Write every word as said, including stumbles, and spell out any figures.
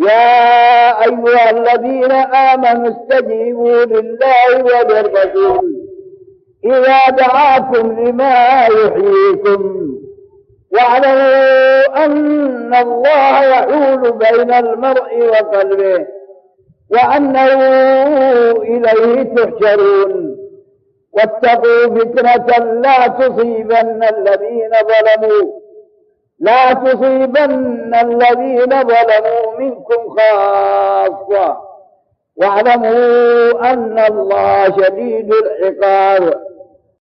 يا أيها الذين آمنوا استجيبوا لله وللرسول إذا دعاكم لما يحييكم واعلموا أن الله يحول بين المرء وقلبه وأنه إليه تحشرون واتقوا فتنة لا تصيبن الذين ظلموا لا تصيبن الذين ظلموا منكم خاصة واعلموا أن الله شديد العقاب.